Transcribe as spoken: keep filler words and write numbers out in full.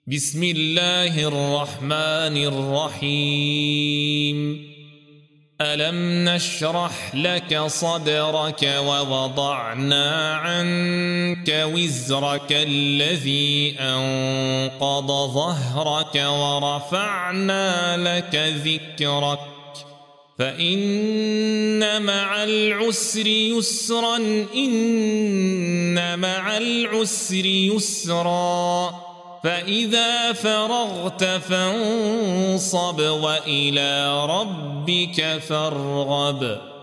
بسم الله الرحمن الرحيم ألم نشرح لك صدرك ووضعنا عنك وزرك الذي أنقض ظهرك ورفعنا لك ذكرك فإن مع العسر يسرا إن مع العسر يسرا فإذا فرغت فانصب وإلى ربك فارغب.